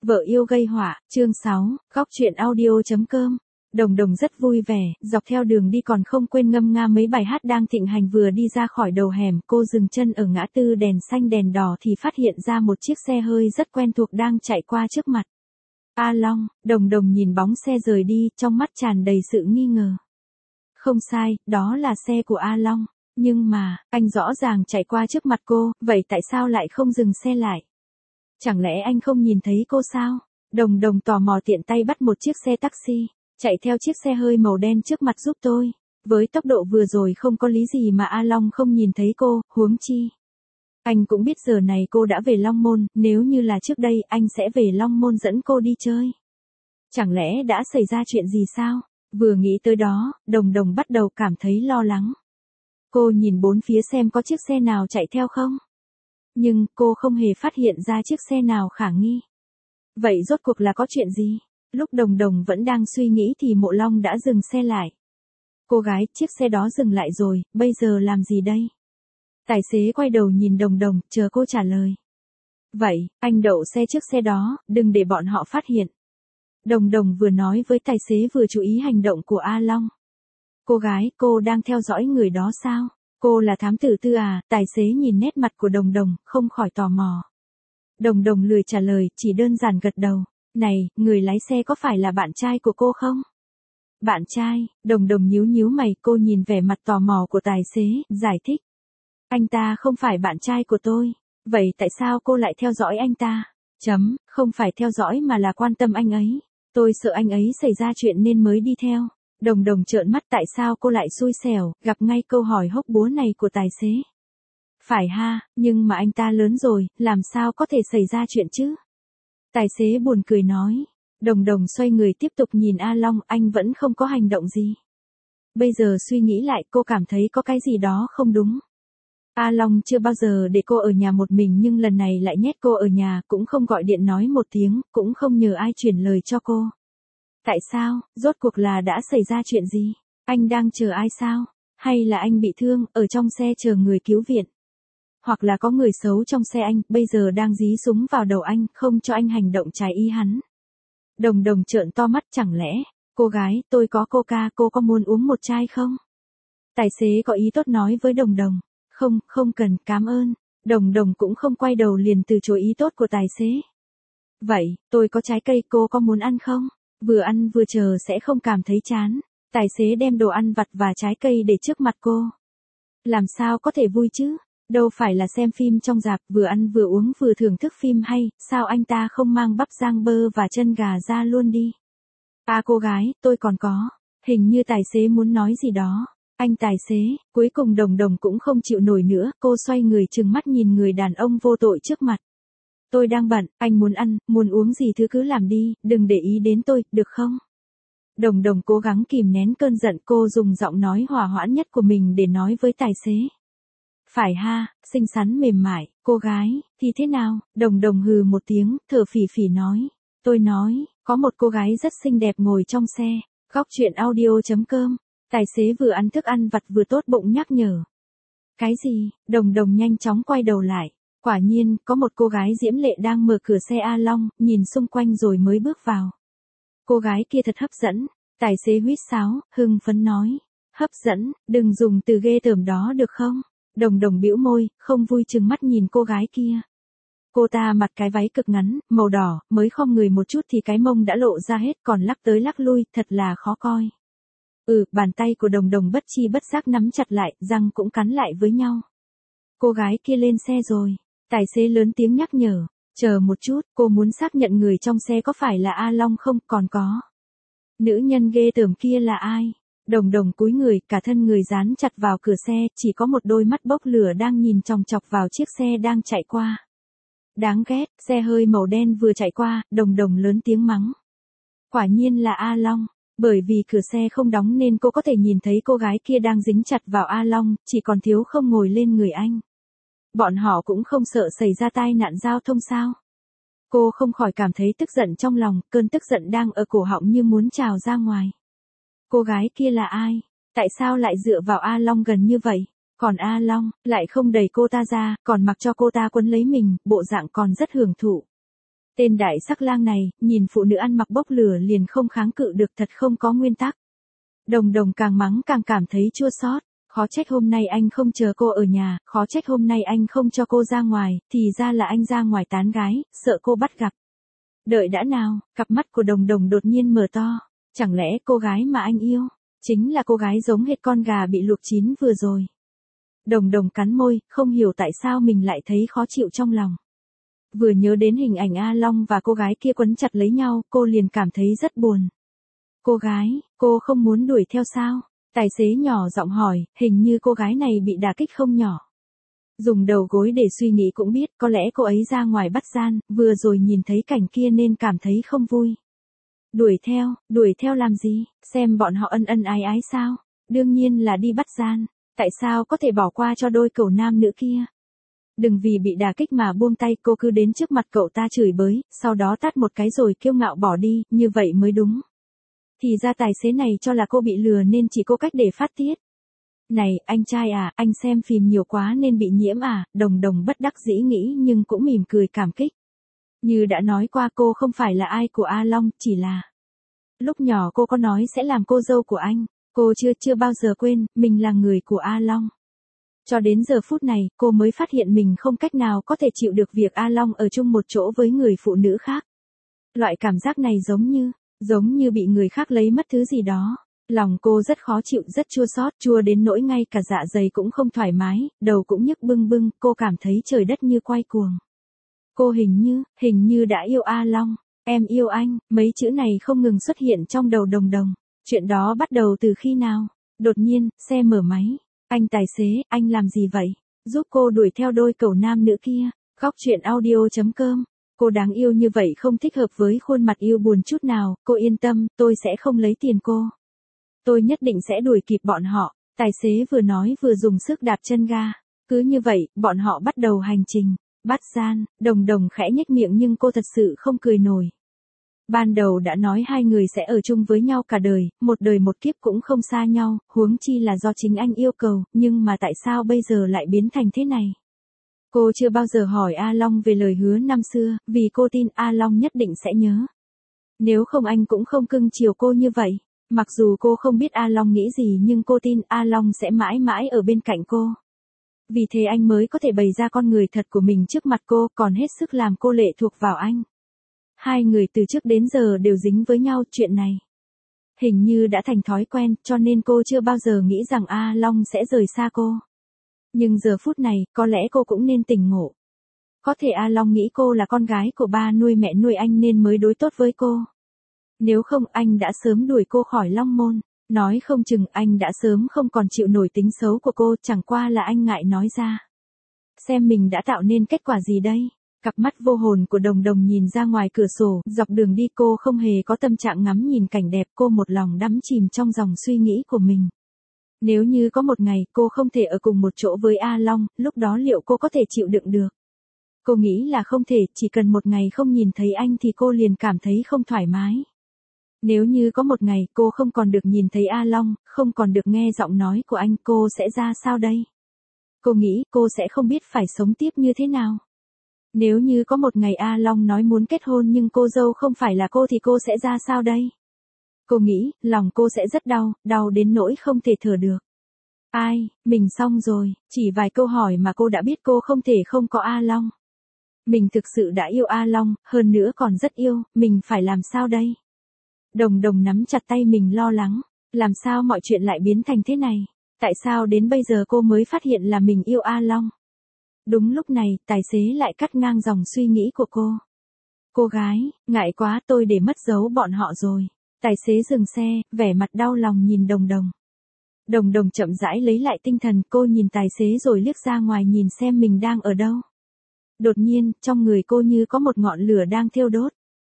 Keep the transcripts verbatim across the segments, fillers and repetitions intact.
Vợ yêu gây họa, chương sáu, góc truyện audio chấm com. Đồng Đồng rất vui vẻ, dọc theo đường đi còn không quên ngâm nga mấy bài hát đang thịnh hành. Vừa đi ra khỏi đầu hẻm, cô dừng chân ở ngã tư đèn xanh đèn đỏ thì phát hiện ra một chiếc xe hơi rất quen thuộc đang chạy qua trước mặt. A Long, Đồng Đồng nhìn bóng xe rời đi, trong mắt tràn đầy sự nghi ngờ. Không sai, đó là xe của A Long, nhưng mà, anh rõ ràng chạy qua trước mặt cô, vậy tại sao lại không dừng xe lại? Chẳng lẽ anh không nhìn thấy cô sao? Đồng Đồng tò mò tiện tay bắt một chiếc xe taxi, chạy theo chiếc xe hơi màu đen trước mặt giúp tôi. Với tốc độ vừa rồi không có lý gì mà A Long không nhìn thấy cô, huống chi. Anh cũng biết giờ này cô đã về Long Môn, nếu như là trước đây anh sẽ về Long Môn dẫn cô đi chơi. Chẳng lẽ đã xảy ra chuyện gì sao? Vừa nghĩ tới đó, Đồng Đồng bắt đầu cảm thấy lo lắng. Cô nhìn bốn phía xem có chiếc xe nào chạy theo không? Nhưng cô không hề phát hiện ra chiếc xe nào khả nghi. Vậy rốt cuộc là có chuyện gì? Lúc Đồng Đồng vẫn đang suy nghĩ thì Mộ Long đã dừng xe lại. Cô gái, chiếc xe đó dừng lại rồi, bây giờ làm gì đây? Tài xế quay đầu nhìn Đồng Đồng, chờ cô trả lời. Vậy, anh đậu xe trước xe đó, đừng để bọn họ phát hiện. Đồng Đồng vừa nói với tài xế vừa chú ý hành động của A Long. Cô gái, cô đang theo dõi người đó sao? Cô là thám tử tư à? Tài xế nhìn nét mặt của Đồng Đồng, không khỏi tò mò. Đồng Đồng lười trả lời, chỉ đơn giản gật đầu. Này, người lái xe có phải là bạn trai của cô không? Bạn trai? Đồng Đồng nhíu nhíu mày, cô nhìn vẻ mặt tò mò của tài xế, giải thích. Anh ta không phải bạn trai của tôi. Vậy tại sao cô lại theo dõi anh ta? Chấm, không phải theo dõi mà là quan tâm anh ấy. Tôi sợ anh ấy xảy ra chuyện nên mới đi theo. Đồng Đồng trợn mắt, tại sao cô lại xui xẻo, gặp ngay câu hỏi hốc búa này của tài xế. Phải ha, nhưng mà anh ta lớn rồi, làm sao có thể xảy ra chuyện chứ? Tài xế buồn cười nói. Đồng Đồng xoay người tiếp tục nhìn A Long, anh vẫn không có hành động gì. Bây giờ suy nghĩ lại, cô cảm thấy có cái gì đó không đúng. A Long chưa bao giờ để cô ở nhà một mình, nhưng lần này lại nhét cô ở nhà, cũng không gọi điện nói một tiếng, cũng không nhờ ai chuyển lời cho cô. Tại sao, rốt cuộc là đã xảy ra chuyện gì? Anh đang chờ ai sao? Hay là anh bị thương, ở trong xe chờ người cứu viện? Hoặc là có người xấu trong xe anh, bây giờ đang dí súng vào đầu anh, không cho anh hành động trái ý hắn. Đồng Đồng trợn to mắt, chẳng lẽ, cô gái, tôi có coca, cô có muốn uống một chai không? Tài xế có ý tốt nói với Đồng Đồng. Không, không cần, cảm ơn. Đồng Đồng cũng không quay đầu liền từ chối ý tốt của tài xế. Vậy, tôi có trái cây, cô có muốn ăn không? Vừa ăn vừa chờ sẽ không cảm thấy chán. Tài xế đem đồ ăn vặt và trái cây để trước mặt cô. Làm sao có thể vui chứ? Đâu phải là xem phim trong rạp, vừa ăn vừa uống vừa thưởng thức phim hay, sao anh ta không mang bắp rang bơ và chân gà ra luôn đi? À cô gái, tôi còn có. Hình như tài xế muốn nói gì đó. Anh tài xế, cuối cùng Đồng Đồng cũng không chịu nổi nữa, cô xoay người trừng mắt nhìn người đàn ông vô tội trước mặt. Tôi đang bận, anh muốn ăn, muốn uống gì thứ cứ làm đi, đừng để ý đến tôi, được không? Đồng Đồng cố gắng kìm nén cơn giận, cô dùng giọng nói hòa hoãn nhất của mình để nói với tài xế. Phải ha, xinh xắn mềm mại, cô gái, thì thế nào? Đồng Đồng hừ một tiếng, thở phì phì nói. Tôi nói, có một cô gái rất xinh đẹp ngồi trong xe, góc truyện audio chấm com. Tài xế vừa ăn thức ăn vặt vừa tốt bụng nhắc nhở. Cái gì? Đồng Đồng nhanh chóng quay đầu lại. Quả nhiên, có một cô gái diễm lệ đang mở cửa xe A Long, nhìn xung quanh rồi mới bước vào. Cô gái kia thật hấp dẫn. Tài xế huýt sáo, hưng phấn nói. Hấp dẫn, đừng dùng từ ghê tởm đó được không? Đồng Đồng bĩu môi, không vui trừng mắt nhìn cô gái kia. Cô ta mặc cái váy cực ngắn, màu đỏ, mới khom người một chút thì cái mông đã lộ ra hết, còn lắc tới lắc lui, thật là khó coi. Ừ, bàn tay của Đồng Đồng bất chi bất giác nắm chặt lại, răng cũng cắn lại với nhau. Cô gái kia lên xe rồi. Tài xế lớn tiếng nhắc nhở. Chờ một chút, cô muốn xác nhận người trong xe có phải là A Long không, còn có. Nữ nhân ghê tởm kia là ai? Đồng Đồng cúi người, cả thân người dán chặt vào cửa xe, chỉ có một đôi mắt bốc lửa đang nhìn chòng chọc vào chiếc xe đang chạy qua. Đáng ghét, xe hơi màu đen vừa chạy qua, Đồng Đồng lớn tiếng mắng. Quả nhiên là A Long. Bởi vì cửa xe không đóng nên cô có thể nhìn thấy cô gái kia đang dính chặt vào A Long, chỉ còn thiếu không ngồi lên người anh. Bọn họ cũng không sợ xảy ra tai nạn giao thông sao? Cô không khỏi cảm thấy tức giận trong lòng, cơn tức giận đang ở cổ họng như muốn trào ra ngoài. Cô gái kia là ai? Tại sao lại dựa vào A Long gần như vậy? Còn A Long, lại không đẩy cô ta ra, còn mặc cho cô ta quấn lấy mình, bộ dạng còn rất hưởng thụ. Tên đại sắc lang này, nhìn phụ nữ ăn mặc bốc lửa liền không kháng cự được, thật không có nguyên tắc. Đồng Đồng càng mắng càng cảm thấy chua xót. Khó trách hôm nay anh không chờ cô ở nhà, khó trách hôm nay anh không cho cô ra ngoài, thì ra là anh ra ngoài tán gái, sợ cô bắt gặp. Đợi đã nào, cặp mắt của Đồng Đồng đột nhiên mở to. Chẳng lẽ cô gái mà anh yêu, chính là cô gái giống hệt con gà bị luộc chín vừa rồi. Đồng Đồng cắn môi, không hiểu tại sao mình lại thấy khó chịu trong lòng. Vừa nhớ đến hình ảnh A Long và cô gái kia quấn chặt lấy nhau, cô liền cảm thấy rất buồn. Cô gái, cô không muốn đuổi theo sao? Tài xế nhỏ giọng hỏi, hình như cô gái này bị đả kích không nhỏ. Dùng đầu gối để suy nghĩ cũng biết, có lẽ cô ấy ra ngoài bắt gian, vừa rồi nhìn thấy cảnh kia nên cảm thấy không vui. Đuổi theo, đuổi theo làm gì, xem bọn họ ân ân ái ái sao? Đương nhiên là đi bắt gian, tại sao có thể bỏ qua cho đôi cậu nam nữ kia? Đừng vì bị đả kích mà buông tay, cô cứ đến trước mặt cậu ta chửi bới, sau đó tát một cái rồi kiêu ngạo bỏ đi, như vậy mới đúng. Thì ra tài xế này cho là cô bị lừa nên chỉ có cách để phát tiết. Này, anh trai à, anh xem phim nhiều quá nên bị nhiễm à, Đồng Đồng bất đắc dĩ nghĩ nhưng cũng mỉm cười cảm kích. Như đã nói qua, cô không phải là ai của A Long, chỉ là lúc nhỏ cô có nói sẽ làm cô dâu của anh, cô chưa chưa bao giờ quên, mình là người của A Long. Cho đến giờ phút này, cô mới phát hiện mình không cách nào có thể chịu được việc A Long ở chung một chỗ với người phụ nữ khác. Loại cảm giác này giống như, giống như bị người khác lấy mất thứ gì đó. Lòng cô rất khó chịu, rất chua xót, chua đến nỗi ngay cả dạ dày cũng không thoải mái, đầu cũng nhức bưng bưng, cô cảm thấy trời đất như quay cuồng. Cô hình như, hình như đã yêu A Long, em yêu anh, mấy chữ này không ngừng xuất hiện trong đầu Đồng Đồng. Chuyện đó bắt đầu từ khi nào? Đột nhiên, xe mở máy. Anh tài xế, anh làm gì vậy? Giúp cô đuổi theo đôi cẩu nam nữ kia. Góc chuyện audio chấm com. Cô đáng yêu như vậy không thích hợp với khuôn mặt yêu buồn chút nào, cô yên tâm, tôi sẽ không lấy tiền cô. Tôi nhất định sẽ đuổi kịp bọn họ. Tài xế vừa nói vừa dùng sức đạp chân ga. Cứ như vậy, bọn họ bắt đầu hành trình. Bắt gian, Đồng Đồng khẽ nhếch miệng nhưng cô thật sự không cười nổi. Ban đầu đã nói hai người sẽ ở chung với nhau cả đời, một đời một kiếp cũng không xa nhau, huống chi là do chính anh yêu cầu, nhưng mà tại sao bây giờ lại biến thành thế này? Cô chưa bao giờ hỏi A Long về lời hứa năm xưa, vì cô tin A Long nhất định sẽ nhớ. Nếu không anh cũng không cưng chiều cô như vậy. Mặc dù cô không biết A Long nghĩ gì nhưng cô tin A Long sẽ mãi mãi ở bên cạnh cô. Vì thế anh mới có thể bày ra con người thật của mình trước mặt cô, còn hết sức làm cô lệ thuộc vào anh. Hai người từ trước đến giờ đều dính với nhau, chuyện này hình như đã thành thói quen, cho nên cô chưa bao giờ nghĩ rằng A Long sẽ rời xa cô. Nhưng giờ phút này, có lẽ cô cũng nên tỉnh ngộ. Có thể A Long nghĩ cô là con gái của ba nuôi mẹ nuôi anh nên mới đối tốt với cô. Nếu không anh đã sớm đuổi cô khỏi Long Môn. Nói không chừng anh đã sớm không còn chịu nổi tính xấu của cô, chẳng qua là anh ngại nói ra. Xem mình đã tạo nên kết quả gì đây? Cặp mắt vô hồn của Đồng Đồng nhìn ra ngoài cửa sổ, dọc đường đi cô không hề có tâm trạng ngắm nhìn cảnh đẹp, cô một lòng đắm chìm trong dòng suy nghĩ của mình. Nếu như có một ngày cô không thể ở cùng một chỗ với A Long, lúc đó liệu cô có thể chịu đựng được? Cô nghĩ là không thể, chỉ cần một ngày không nhìn thấy anh thì cô liền cảm thấy không thoải mái. Nếu như có một ngày cô không còn được nhìn thấy A Long, không còn được nghe giọng nói của anh, cô sẽ ra sao đây? Cô nghĩ cô sẽ không biết phải sống tiếp như thế nào. Nếu như có một ngày A Long nói muốn kết hôn nhưng cô dâu không phải là cô thì cô sẽ ra sao đây? Cô nghĩ, lòng cô sẽ rất đau, đau đến nỗi không thể thở được. Ai, mình xong rồi, chỉ vài câu hỏi mà cô đã biết cô không thể không có A Long. Mình thực sự đã yêu A Long, hơn nữa còn rất yêu, mình phải làm sao đây? Đồng Đồng nắm chặt tay mình lo lắng, làm sao mọi chuyện lại biến thành thế này? Tại sao đến bây giờ cô mới phát hiện là mình yêu A Long? Đúng lúc này, tài xế lại cắt ngang dòng suy nghĩ của cô. Cô gái, ngại quá, tôi để mất dấu bọn họ rồi. Tài xế dừng xe, vẻ mặt đau lòng nhìn Đồng Đồng. Đồng Đồng chậm rãi lấy lại tinh thần, cô nhìn tài xế rồi liếc ra ngoài nhìn xem mình đang ở đâu. Đột nhiên, trong người cô như có một ngọn lửa đang thiêu đốt.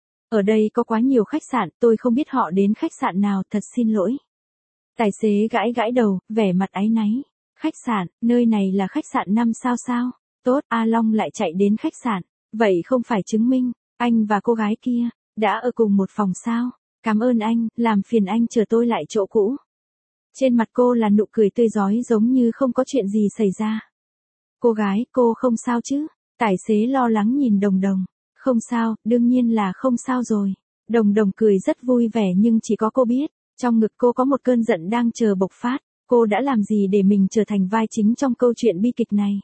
Ở đây có quá nhiều khách sạn, tôi không biết họ đến khách sạn nào, thật xin lỗi. Tài xế gãi gãi đầu, vẻ mặt áy náy. Khách sạn, nơi này là khách sạn năm sao sao? Tốt, A Long lại chạy đến khách sạn. Vậy không phải chứng minh, anh và cô gái kia, đã ở cùng một phòng sao? Cảm ơn anh, làm phiền anh chờ tôi lại chỗ cũ. Trên mặt cô là nụ cười tươi rói giống như không có chuyện gì xảy ra. Cô gái, cô không sao chứ? Tài xế lo lắng nhìn Đồng Đồng. Không sao, đương nhiên là không sao rồi. Đồng đồng cười rất vui vẻ nhưng chỉ có cô biết, trong ngực cô có một cơn giận đang chờ bộc phát. Cô đã làm gì để mình trở thành vai chính trong câu chuyện bi kịch này?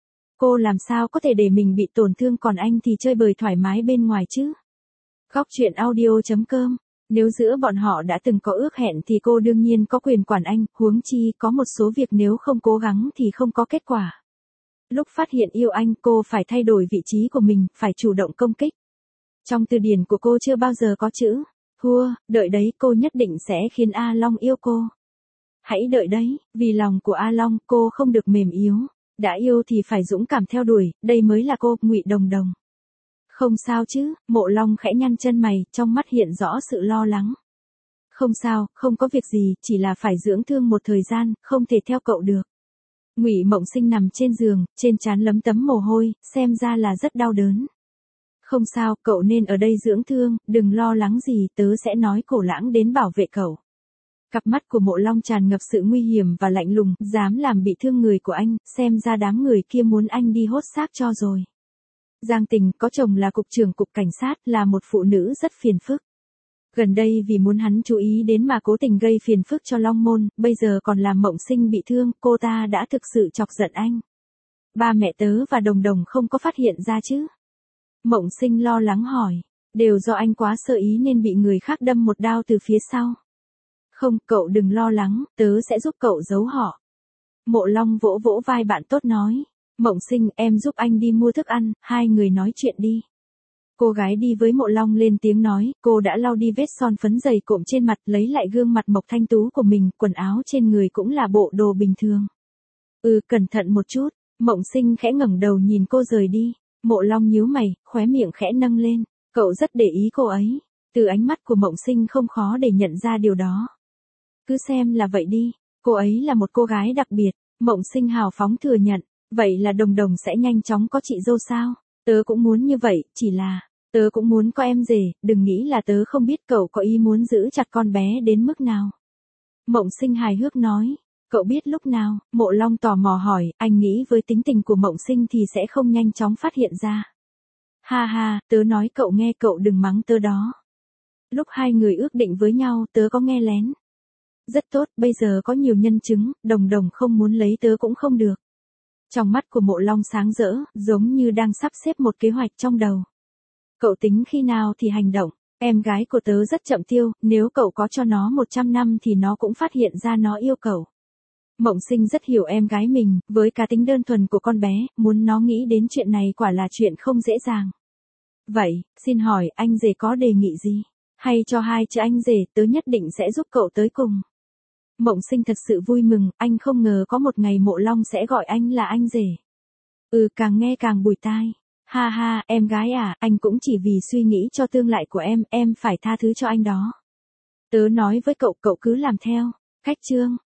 Cô làm sao có thể để mình bị tổn thương còn anh thì chơi bời thoải mái bên ngoài chứ? Góc chuyện audio chấm com. Nếu giữa bọn họ đã từng có ước hẹn thì cô đương nhiên có quyền quản anh, huống chi có một số việc nếu không cố gắng thì không có kết quả. Lúc phát hiện yêu anh cô phải thay đổi vị trí của mình, phải chủ động công kích. Trong từ điển của cô chưa bao giờ có chữ thua, đợi đấy cô nhất định sẽ khiến A Long yêu cô. Hãy đợi đấy, vì lòng của A Long cô không được mềm yếu, đã yêu thì phải dũng cảm theo đuổi, đây mới là cô, Ngụy Đồng Đồng. Không sao chứ, Mộ Long khẽ nhăn chân mày, trong mắt hiện rõ sự lo lắng. Không sao, không có việc gì, chỉ là phải dưỡng thương một thời gian, không thể theo cậu được. Ngụy Mộng Sinh nằm trên giường, trên trán lấm tấm mồ hôi, xem ra là rất đau đớn. Không sao, cậu nên ở đây dưỡng thương, đừng lo lắng gì, tớ sẽ nói Cổ Lãng đến bảo vệ cậu. Cặp mắt của Mộ Long tràn ngập sự nguy hiểm và lạnh lùng, dám làm bị thương người của anh, xem ra đám người kia muốn anh đi hốt xác cho rồi. Giang Tình có chồng là cục trưởng cục cảnh sát, là một phụ nữ rất phiền phức. Gần đây vì muốn hắn chú ý đến mà cố tình gây phiền phức cho Long Môn, bây giờ còn làm Mộng Sinh bị thương, cô ta đã thực sự chọc giận anh. Ba mẹ tớ và Đồng Đồng không có phát hiện ra chứ? Mộng Sinh lo lắng hỏi, đều do anh quá sơ ý nên bị người khác đâm một đao từ phía sau. Không, cậu đừng lo lắng, tớ sẽ giúp cậu giấu họ. Mộ Long vỗ vỗ vai bạn tốt nói, Mộng Sinh em giúp anh đi mua thức ăn, hai người nói chuyện đi. Cô gái đi với Mộ Long lên tiếng nói, cô đã lau đi vết son phấn dày cộm trên mặt, lấy lại gương mặt mộc thanh tú của mình, quần áo trên người cũng là bộ đồ bình thường. Ừ, cẩn thận một chút. Mộng Sinh khẽ ngẩng đầu nhìn cô rời đi. Mộ Long nhíu mày, khóe miệng khẽ nâng lên, cậu rất để ý cô ấy. Từ ánh mắt của Mộng Sinh không khó để nhận ra điều đó. Cứ xem là vậy đi, cô ấy là một cô gái đặc biệt. Mộng Sinh hào phóng thừa nhận, vậy là Đồng Đồng sẽ nhanh chóng có chị dâu sao? Tớ cũng muốn như vậy, chỉ là, tớ cũng muốn có em rể, đừng nghĩ là tớ không biết cậu có ý muốn giữ chặt con bé đến mức nào. Mộng Sinh hài hước nói, cậu biết lúc nào? Mộ Long tò mò hỏi, anh nghĩ với tính tình của Mộng Sinh thì sẽ không nhanh chóng phát hiện ra. Ha ha, tớ nói cậu nghe, cậu đừng mắng tớ đó. Lúc hai người ước định với nhau, tớ có nghe lén. Rất tốt, bây giờ có nhiều nhân chứng, Đồng Đồng không muốn lấy tớ cũng không được. Trong mắt của Mộ Long sáng rỡ, giống như đang sắp xếp một kế hoạch trong đầu. Cậu tính khi nào thì hành động, em gái của tớ rất chậm tiêu, nếu cậu có cho nó một trăm năm thì nó cũng phát hiện ra nó yêu cậu. Mộng Sinh rất hiểu em gái mình, với cá tính đơn thuần của con bé, muốn nó nghĩ đến chuyện này quả là chuyện không dễ dàng. Vậy, xin hỏi, anh rể có đề nghị gì? Hay cho hai chữ anh rể, tớ nhất định sẽ giúp cậu tới cùng. Mộng Sinh thật sự vui mừng, anh không ngờ có một ngày Mộ Long sẽ gọi anh là anh rể. Ừ, càng nghe càng bùi tai. Ha ha, em gái à, anh cũng chỉ vì suy nghĩ cho tương lai của em, em phải tha thứ cho anh đó. Tớ nói với cậu, cậu cứ làm theo. Cách chương.